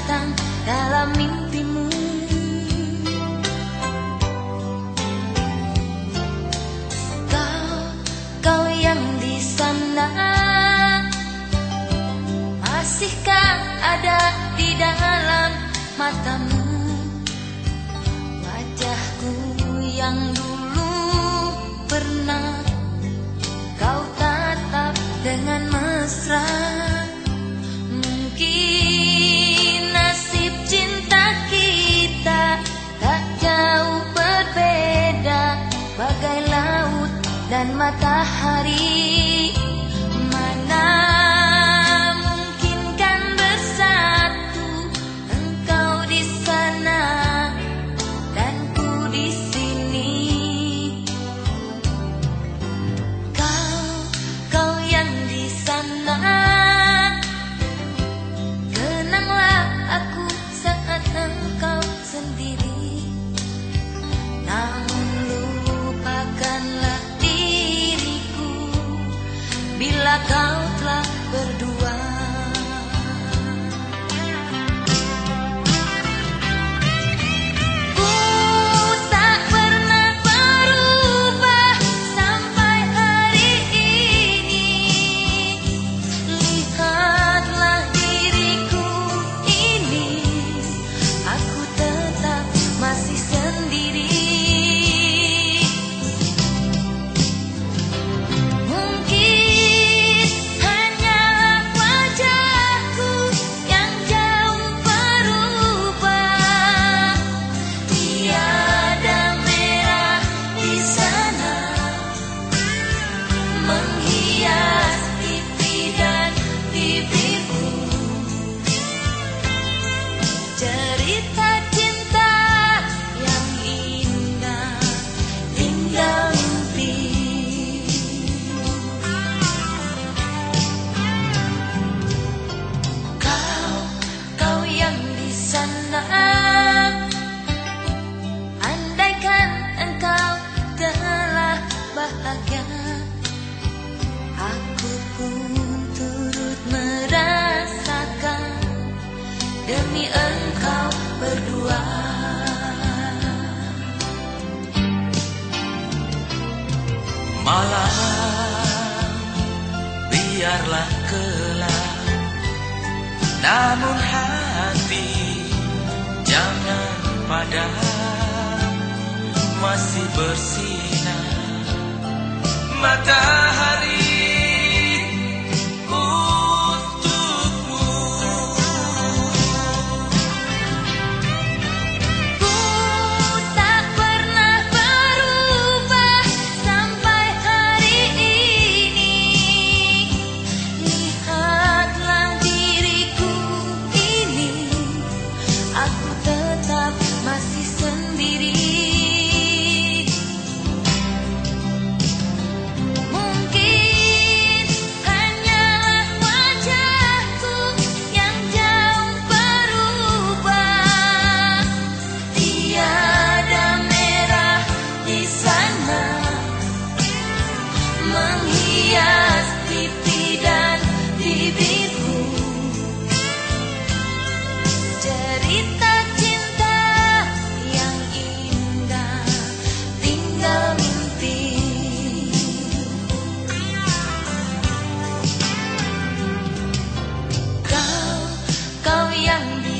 datang dalam mimpimu. Kau yang di sana, masihkah ada di dalam matamu wajahku yang dulu pernah kau tatap dengan mesra? Mungkin nasib cinta kita tak jauh berbeda, bagai laut dan matahari. Mana mungkin kan bersatu, engkau di sana dan ku di sini. Kau yang di sana, kenanglah aku saat engkau sendiri. Namun lupakanlah diriku bila kau telah berdua. Ku tak pernah berubah sampai hari ini. Lihatlah diriku ini, aku tetap masih sendiri. Mungkin hanyalah wajahku yang jauh berubah. Tiada merah di sana menghias pipi dan bibirku. Cerita cinta yang indah tinggal mimpi. Kau yang di sana, andaikan engkau telah bahagia, aku pun turut merasakan demi engkau berdua. Malam biarlah gelap, namun hati jangan padam. Masih bersinar matahari untukmu. Ku tak pernah berubah sampai hari ini. Lihatlah diriku ini, aku tetap masih sendiri. Mungkin hanyalah wajahku yang jauh berubah. Tiada merah di sana menghias pipi dan bibirku. Cerita cinta yang indah tinggal mimpi. Kau yang di